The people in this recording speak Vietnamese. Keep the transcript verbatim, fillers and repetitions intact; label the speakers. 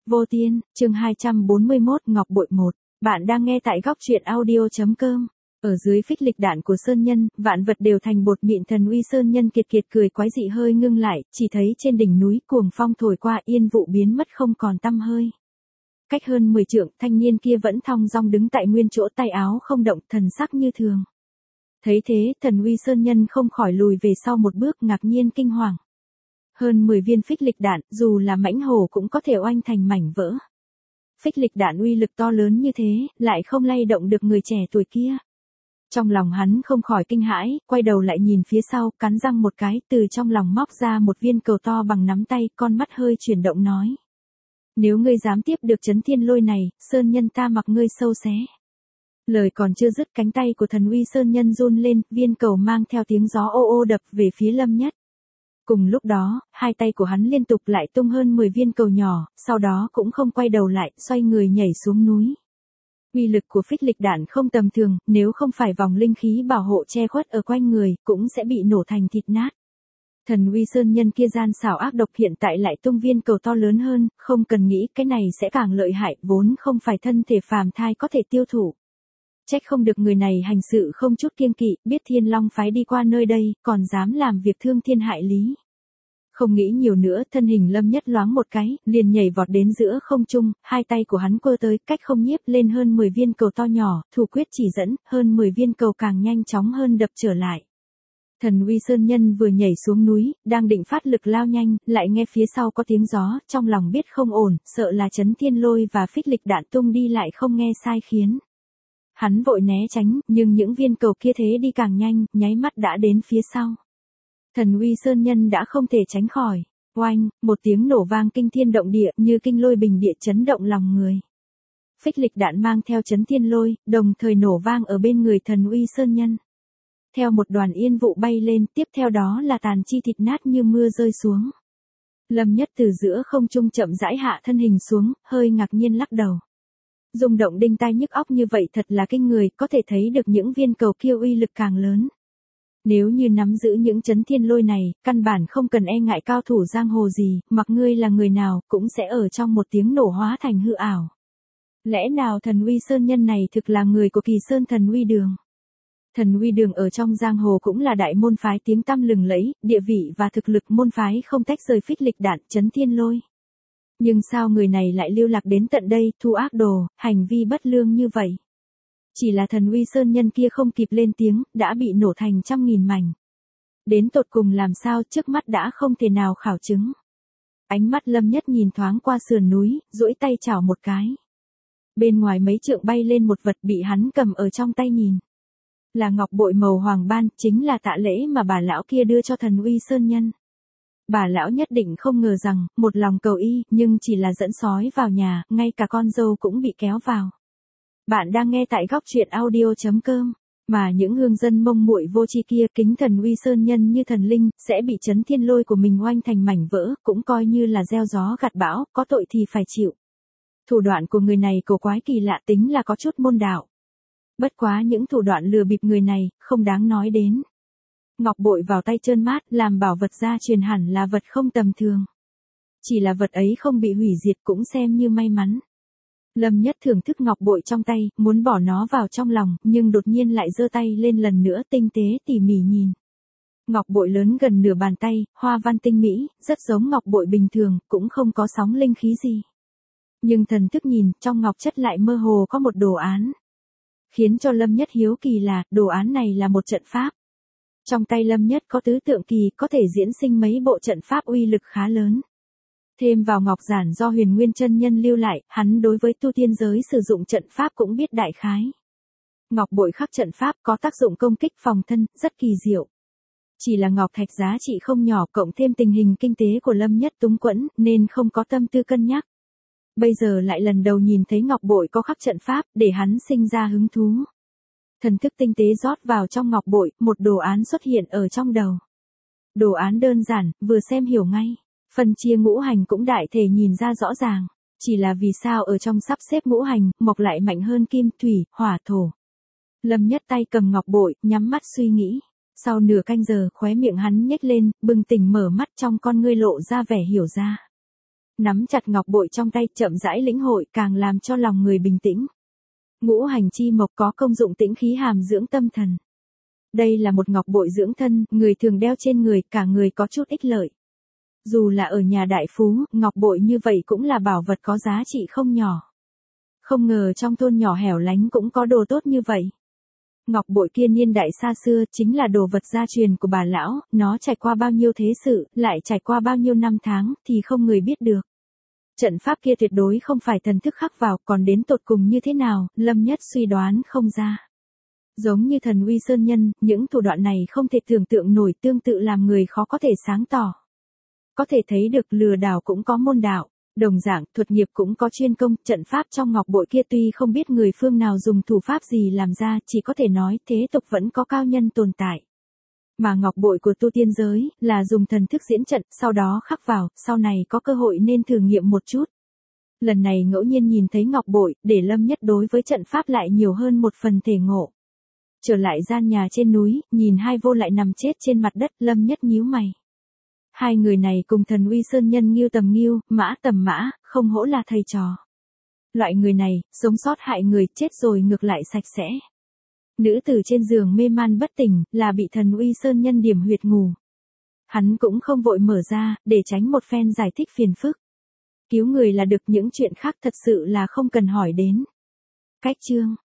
Speaker 1: Vô Tiên, chương hai trăm bốn mươi mốt Ngọc Bội một. Bạn đang nghe tại góc truyện audio.com. Ở dưới phích lịch đạn của sơn nhân, vạn vật đều thành bột mịn. Thần uy sơn nhân kiệt kiệt cười quái dị hơi ngưng lại, chỉ thấy trên đỉnh núi cuồng phong thổi qua, yên vụ biến mất không còn tăm hơi. Cách hơn mười trượng, thanh niên kia vẫn thong dong đứng tại nguyên chỗ, tay áo không động, thần sắc như thường. Thấy thế, thần uy sơn nhân không khỏi lùi về sau một bước, ngạc nhiên kinh hoàng. Hơn mười viên phích lịch đạn, dù là mãnh hổ cũng có thể oanh thành mảnh vỡ. Phích lịch đạn uy lực to lớn như thế, lại không lay động được người trẻ tuổi kia. Trong lòng hắn không khỏi kinh hãi, quay đầu lại nhìn phía sau, cắn răng một cái, từ trong lòng móc ra một viên cầu to bằng nắm tay, con mắt hơi chuyển động nói. Nếu ngươi dám tiếp được chấn thiên lôi này, sơn nhân ta mặc ngươi sâu xé. Lời còn chưa dứt, cánh tay của thần uy sơn nhân run lên, viên cầu mang theo tiếng gió ô ô đập về phía Lâm Nhất. Cùng lúc đó, hai tay của hắn liên tục lại tung hơn mười viên cầu nhỏ, sau đó cũng không quay đầu lại, xoay người nhảy xuống núi. Uy lực của phích lịch đạn không tầm thường, nếu không phải vòng linh khí bảo hộ che khuất ở quanh người, cũng sẽ bị nổ thành thịt nát. Thần uy sơn nhân kia gian xảo ác độc, hiện tại lại tung viên cầu to lớn hơn, không cần nghĩ cái này sẽ càng lợi hại, vốn không phải thân thể phàm thai có thể tiêu thụ. Trách không được người này hành sự không chút kiêng kỵ, biết Thiên Long phái đi qua nơi đây, còn dám làm việc thương thiên hại lý. Không nghĩ nhiều nữa, thân hình Lâm Nhất loáng một cái, liền nhảy vọt đến giữa không trung, hai tay của hắn quơ tới, cách không nhiếp lên hơn mười viên cầu to nhỏ, thủ quyết chỉ dẫn, hơn mười viên cầu càng nhanh chóng hơn đập trở lại. Thần uy sơn nhân vừa nhảy xuống núi, đang định phát lực lao nhanh, lại nghe phía sau có tiếng gió, trong lòng biết không ổn, sợ là chấn thiên lôi và phích lịch đạn tung đi lại không nghe sai khiến. Hắn vội né tránh, nhưng những viên cầu kia thế đi càng nhanh, nháy mắt đã đến phía sau. Thần uy sơn nhân đã không thể tránh khỏi. Oanh, một tiếng nổ vang kinh thiên động địa, như kinh lôi bình địa, chấn động lòng người. Phích lịch đạn mang theo chấn thiên lôi, đồng thời nổ vang ở bên người thần uy sơn nhân. Theo một đoàn yên vụ bay lên, tiếp theo đó là tàn chi thịt nát như mưa rơi xuống. Lâm Nhất từ giữa không trung chậm rãi hạ thân hình xuống, hơi ngạc nhiên lắc đầu. Rung động đinh tai nhức óc như vậy thật là kinh người, có thể thấy được những viên cầu kia uy lực càng lớn. Nếu như nắm giữ những chấn thiên lôi này, căn bản không cần e ngại cao thủ giang hồ gì, mặc ngươi là người nào, cũng sẽ ở trong một tiếng nổ hóa thành hư ảo. Lẽ nào thần uy sơn nhân này thực là người của Kỳ Sơn Thần Uy Đường? Thần Uy Đường ở trong giang hồ cũng là đại môn phái tiếng tăm lừng lẫy, địa vị và thực lực môn phái không tách rời phích lịch đạn, chấn thiên lôi. Nhưng sao người này lại lưu lạc đến tận đây, thu ác đồ, hành vi bất lương như vậy? Chỉ là thần uy sơn nhân kia không kịp lên tiếng, đã bị nổ thành trăm nghìn mảnh. Đến tột cùng làm sao, trước mắt đã không thể nào khảo chứng. Ánh mắt Lâm Nhất nhìn thoáng qua sườn núi, duỗi tay chảo một cái. Bên ngoài mấy trượng bay lên một vật bị hắn cầm ở trong tay nhìn. Là ngọc bội màu hoàng ban, chính là tạ lễ mà bà lão kia đưa cho thần uy sơn nhân. Bà lão nhất định không ngờ rằng, một lòng cầu y, nhưng chỉ là dẫn sói vào nhà, ngay cả con dâu cũng bị kéo vào. Bạn đang nghe tại góc truyện audio.com, mà những hương dân mông muội vô tri kia kính thần uy sơn nhân như thần linh, sẽ bị chấn thiên lôi của mình oanh thành mảnh vỡ, cũng coi như là gieo gió gặt bão, có tội thì phải chịu. Thủ đoạn của người này cổ quái kỳ lạ, tính là có chút môn đạo. Bất quá những thủ đoạn lừa bịp người này, không đáng nói đến. Ngọc bội vào tay trơn mát, làm bảo vật gia truyền hẳn là vật không tầm thường. Chỉ là vật ấy không bị hủy diệt cũng xem như may mắn. Lâm Nhất thưởng thức ngọc bội trong tay, muốn bỏ nó vào trong lòng, nhưng đột nhiên lại giơ tay lên lần nữa, tinh tế tỉ mỉ nhìn. Ngọc bội lớn gần nửa bàn tay, hoa văn tinh mỹ, rất giống ngọc bội bình thường, cũng không có sóng linh khí gì. Nhưng thần thức nhìn, trong ngọc chất lại mơ hồ có một đồ án. Khiến cho Lâm Nhất hiếu kỳ là, đồ án này là một trận pháp. Trong tay Lâm Nhất có tứ tượng kỳ, có thể diễn sinh mấy bộ trận pháp uy lực khá lớn. Thêm vào ngọc giản do Huyền Nguyên chân nhân lưu lại, hắn đối với tu tiên giới sử dụng trận pháp cũng biết đại khái. Ngọc bội khắc trận pháp có tác dụng công kích phòng thân, rất kỳ diệu. Chỉ là ngọc thạch giá trị không nhỏ, cộng thêm tình hình kinh tế của Lâm Nhất túng quẫn, nên không có tâm tư cân nhắc. Bây giờ lại lần đầu nhìn thấy ngọc bội có khắc trận pháp, để hắn sinh ra hứng thú. Thần thức tinh tế rót vào trong ngọc bội, một đồ án xuất hiện ở trong đầu. Đồ án đơn giản, vừa xem hiểu ngay. Phân chia ngũ hành cũng đại thể nhìn ra rõ ràng. Chỉ là vì sao ở trong sắp xếp ngũ hành, mộc lại mạnh hơn kim, thủy, hỏa, thổ. Lâm Nhất tay cầm ngọc bội, nhắm mắt suy nghĩ. Sau nửa canh giờ, khóe miệng hắn nhếch lên, bừng tỉnh mở mắt, trong con ngươi lộ ra vẻ hiểu ra. Nắm chặt ngọc bội trong tay chậm rãi lĩnh hội càng làm cho lòng người bình tĩnh. Ngũ hành chi mộc có công dụng tĩnh khí hàm dưỡng tâm thần. Đây là một ngọc bội dưỡng thân, người thường đeo trên người, cả người có chút ích lợi. Dù là ở nhà đại phú, ngọc bội như vậy cũng là bảo vật có giá trị không nhỏ. Không ngờ trong thôn nhỏ hẻo lánh cũng có đồ tốt như vậy. Ngọc bội kia niên đại xa xưa chính là đồ vật gia truyền của bà lão, nó trải qua bao nhiêu thế sự, lại trải qua bao nhiêu năm tháng, thì không người biết được. Trận pháp kia tuyệt đối không phải thần thức khắc vào, còn đến tột cùng như thế nào, Lâm Nhất suy đoán không ra. Giống như thần uy sơn nhân, những thủ đoạn này không thể tưởng tượng nổi, tương tự làm người khó có thể sáng tỏ. Có thể thấy được lừa đảo cũng có môn đạo, đồng dạng, thuật nghiệp cũng có chuyên công, trận pháp trong ngọc bội kia tuy không biết người phương nào dùng thủ pháp gì làm ra, chỉ có thể nói thế tục vẫn có cao nhân tồn tại. Mà ngọc bội của tu tiên giới, là dùng thần thức diễn trận, sau đó khắc vào, sau này có cơ hội nên thử nghiệm một chút. Lần này ngẫu nhiên nhìn thấy ngọc bội, để Lâm Nhất đối với trận pháp lại nhiều hơn một phần thể ngộ. Trở lại gian nhà trên núi, nhìn hai vô lại nằm chết trên mặt đất, Lâm Nhất nhíu mày. Hai người này cùng thần uy sơn nhân Ngưu tầm Ngưu, Mã tầm Mã, không hổ là thầy trò. Loại người này, sống sót hại người, chết rồi ngược lại sạch sẽ. Nữ tử trên giường mê man bất tỉnh, là bị thần uy sơn nhân điểm huyệt ngủ. Hắn cũng không vội mở ra, để tránh một phen giải thích phiền phức. Cứu người là được, những chuyện khác thật sự là không cần hỏi đến. Cách chương